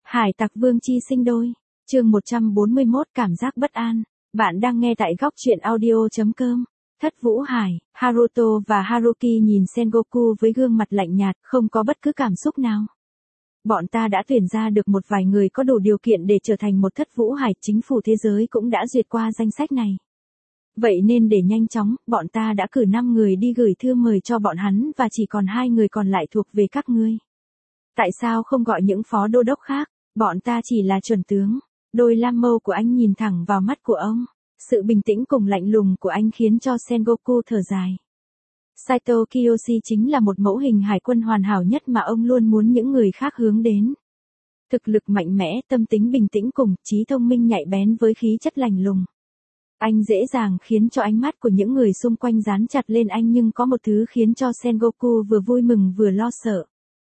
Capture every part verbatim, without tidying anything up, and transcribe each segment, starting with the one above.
Hải tặc vương chi sinh đôi, chương một trăm bốn mươi mốt cảm giác bất an. Bạn đang nghe tại góc truyện audio chấm com. Thất Vũ Hải, Haruto và Haruki nhìn Sengoku với gương mặt lạnh nhạt, không có bất cứ cảm xúc nào. Bọn ta đã tuyển ra được một vài người có đủ điều kiện để trở thành một Thất Vũ Hải, chính phủ thế giới cũng đã duyệt qua danh sách này. Vậy nên để nhanh chóng, bọn ta đã cử năm người đi gửi thư mời cho bọn hắn và chỉ còn hai người còn lại thuộc về các ngươi. Tại sao không gọi những phó đô đốc khác, bọn ta chỉ là chuẩn tướng. Đôi lam mâu của anh nhìn thẳng vào mắt của ông. Sự bình tĩnh cùng lạnh lùng của anh khiến cho Sengoku thở dài. Saito Kiyoshi chính là một mẫu hình hải quân hoàn hảo nhất mà ông luôn muốn những người khác hướng đến. Thực lực mạnh mẽ, tâm tính bình tĩnh cùng trí thông minh nhạy bén với khí chất lạnh lùng. Anh dễ dàng khiến cho ánh mắt của những người xung quanh dán chặt lên anh, nhưng có một thứ khiến cho Sengoku vừa vui mừng vừa lo sợ.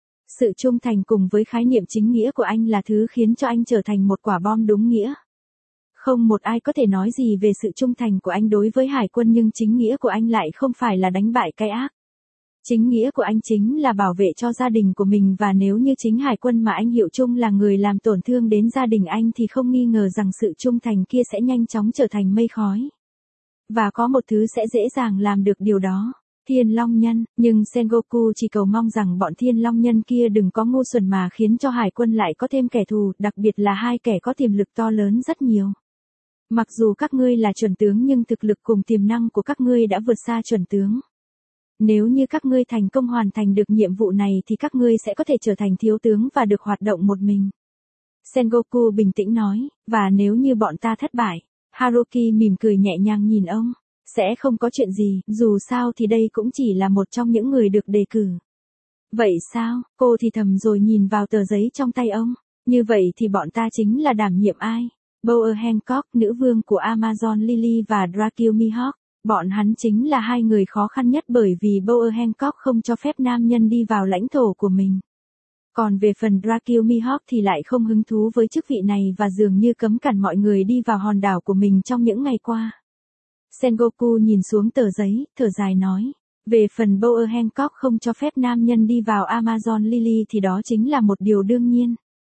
Sự trung thành cùng với khái niệm chính nghĩa của anh là thứ khiến cho anh trở thành một quả bom đúng nghĩa. Không một ai có thể nói gì về sự trung thành của anh đối với hải quân, nhưng chính nghĩa của anh lại không phải là đánh bại cái ác. Chính nghĩa của anh chính là bảo vệ cho gia đình của mình, và nếu như chính hải quân mà anh hiệu chung là người làm tổn thương đến gia đình anh thì không nghi ngờ rằng sự trung thành kia sẽ nhanh chóng trở thành mây khói. Và có một thứ sẽ dễ dàng làm được điều đó. Thiên Long Nhân, nhưng Sengoku chỉ cầu mong rằng bọn Thiên Long Nhân kia đừng có ngu xuẩn mà khiến cho hải quân lại có thêm kẻ thù, đặc biệt là hai kẻ có tiềm lực to lớn rất nhiều. Mặc dù các ngươi là chuẩn tướng nhưng thực lực cùng tiềm năng của các ngươi đã vượt xa chuẩn tướng. Nếu như các ngươi thành công hoàn thành được nhiệm vụ này thì các ngươi sẽ có thể trở thành thiếu tướng và được hoạt động một mình. Sengoku bình tĩnh nói, và nếu như bọn ta thất bại, Haruki mỉm cười nhẹ nhàng nhìn ông. Sẽ không có chuyện gì, dù sao thì đây cũng chỉ là một trong những người được đề cử. Vậy sao, cô thì thầm rồi nhìn vào tờ giấy trong tay ông. Như vậy thì bọn ta chính là đảm nhiệm ai? Bower Hancock, nữ vương của Amazon Lily, và Dracula Mihawk. Bọn hắn chính là hai người khó khăn nhất, bởi vì Bower Hancock không cho phép nam nhân đi vào lãnh thổ của mình. Còn về phần Dracula Mihawk thì lại không hứng thú với chức vị này và dường như cấm cản mọi người đi vào hòn đảo của mình trong những ngày qua. Sengoku nhìn xuống tờ giấy, thở dài nói. Về phần Bower Hancock không cho phép nam nhân đi vào Amazon Lily thì đó chính là một điều đương nhiên.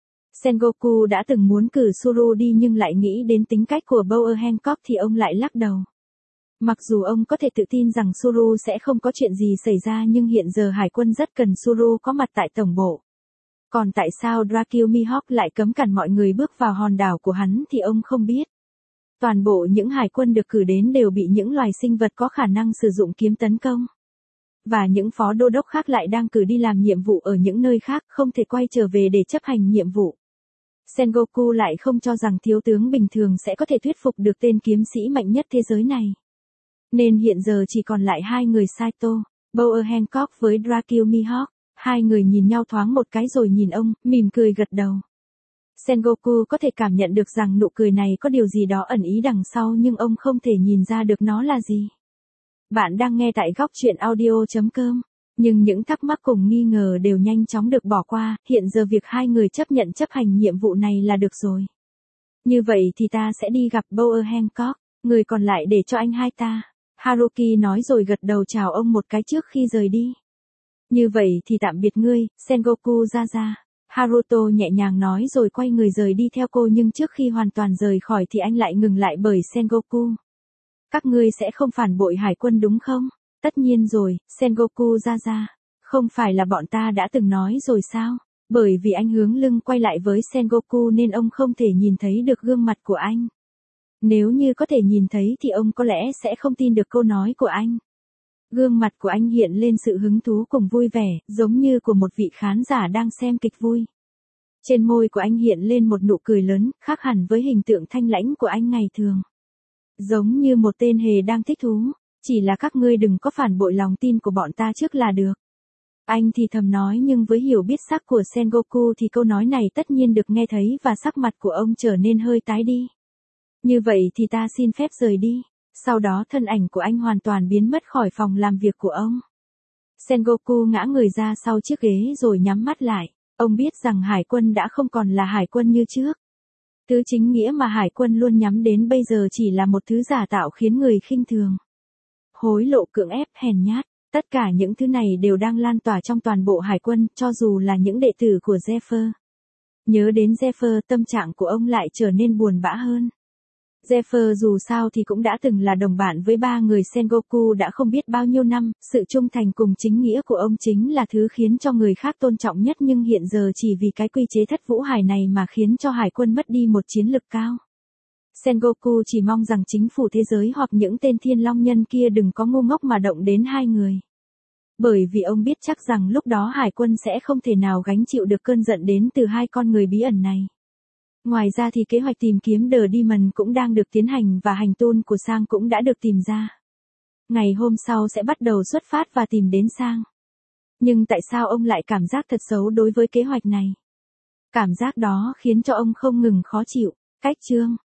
Sengoku đã từng muốn cử Suru đi nhưng lại nghĩ đến tính cách của Bower Hancock thì ông lại lắc đầu. Mặc dù ông có thể tự tin rằng Suru sẽ không có chuyện gì xảy ra, nhưng hiện giờ hải quân rất cần Suru có mặt tại tổng bộ. Còn tại sao Dracula Mihawk lại cấm cản mọi người bước vào hòn đảo của hắn thì ông không biết. Toàn bộ những hải quân được cử đến đều bị những loài sinh vật có khả năng sử dụng kiếm tấn công. Và những phó đô đốc khác lại đang cử đi làm nhiệm vụ ở những nơi khác, không thể quay trở về để chấp hành nhiệm vụ. Sengoku lại không cho rằng thiếu tướng bình thường sẽ có thể thuyết phục được tên kiếm sĩ mạnh nhất thế giới này. Nên hiện giờ chỉ còn lại hai người Saito, Bower Hancock với Dracula Mihawk. Hai người nhìn nhau thoáng một cái rồi nhìn ông, mỉm cười gật đầu. Sengoku có thể cảm nhận được rằng nụ cười này có điều gì đó ẩn ý đằng sau, nhưng ông không thể nhìn ra được nó là gì. Bạn đang nghe tại góc truyện audio chấm com. Nhưng những thắc mắc cùng nghi ngờ đều nhanh chóng được bỏ qua, hiện giờ việc hai người chấp nhận chấp hành nhiệm vụ này là được rồi. Như vậy thì ta sẽ đi gặp Bower Hancock, người còn lại để cho anh hai ta. Haruki nói rồi gật đầu chào ông một cái trước khi rời đi. Như vậy thì tạm biệt ngươi, Sengoku ra ra. Haruto nhẹ nhàng nói rồi quay người rời đi theo cô, nhưng trước khi hoàn toàn rời khỏi thì anh lại ngừng lại bởi Sengoku. Các ngươi sẽ không phản bội hải quân đúng không? Tất nhiên rồi, Sengoku ra ra. Không phải là bọn ta đã từng nói rồi sao? Bởi vì anh hướng lưng quay lại với Sengoku nên ông không thể nhìn thấy được gương mặt của anh. Nếu như có thể nhìn thấy thì ông có lẽ sẽ không tin được câu nói của anh. Gương mặt của anh hiện lên sự hứng thú cùng vui vẻ, giống như của một vị khán giả đang xem kịch vui. Trên môi của anh hiện lên một nụ cười lớn, khác hẳn với hình tượng thanh lãnh của anh ngày thường. Giống như một tên hề đang thích thú, chỉ là các ngươi đừng có phản bội lòng tin của bọn ta trước là được. Anh thì thầm nói, nhưng với hiểu biết sắc của Sengoku thì câu nói này tất nhiên được nghe thấy và sắc mặt của ông trở nên hơi tái đi. Như vậy thì ta xin phép rời đi. Sau đó thân ảnh của anh hoàn toàn biến mất khỏi phòng làm việc của ông. Sengoku ngã người ra sau chiếc ghế rồi nhắm mắt lại. Ông biết rằng hải quân đã không còn là hải quân như trước. Thứ chính nghĩa mà hải quân luôn nhắm đến bây giờ chỉ là một thứ giả tạo khiến người khinh thường. Hối lộ, cưỡng ép, hèn nhát, tất cả những thứ này đều đang lan tỏa trong toàn bộ hải quân, cho dù là những đệ tử của Zephyr. Nhớ đến Zephyr, tâm trạng của ông lại trở nên buồn bã hơn. Zephyr dù sao thì cũng đã từng là đồng bạn với ba người Sengoku đã không biết bao nhiêu năm, sự trung thành cùng chính nghĩa của ông chính là thứ khiến cho người khác tôn trọng nhất, nhưng hiện giờ chỉ vì cái quy chế thất vũ hải này mà khiến cho hải quân mất đi một chiến lực cao. Sengoku chỉ mong rằng chính phủ thế giới hoặc những tên thiên long nhân kia đừng có ngu ngốc mà động đến hai người. Bởi vì ông biết chắc rằng lúc đó hải quân sẽ không thể nào gánh chịu được cơn giận đến từ hai con người bí ẩn này. Ngoài ra thì kế hoạch tìm kiếm The Demon cũng đang được tiến hành và hành tung của Sang cũng đã được tìm ra. Ngày hôm sau sẽ bắt đầu xuất phát và tìm đến Sang. Nhưng tại sao ông lại cảm giác thật xấu đối với kế hoạch này? Cảm giác đó khiến cho ông không ngừng khó chịu. Cách chương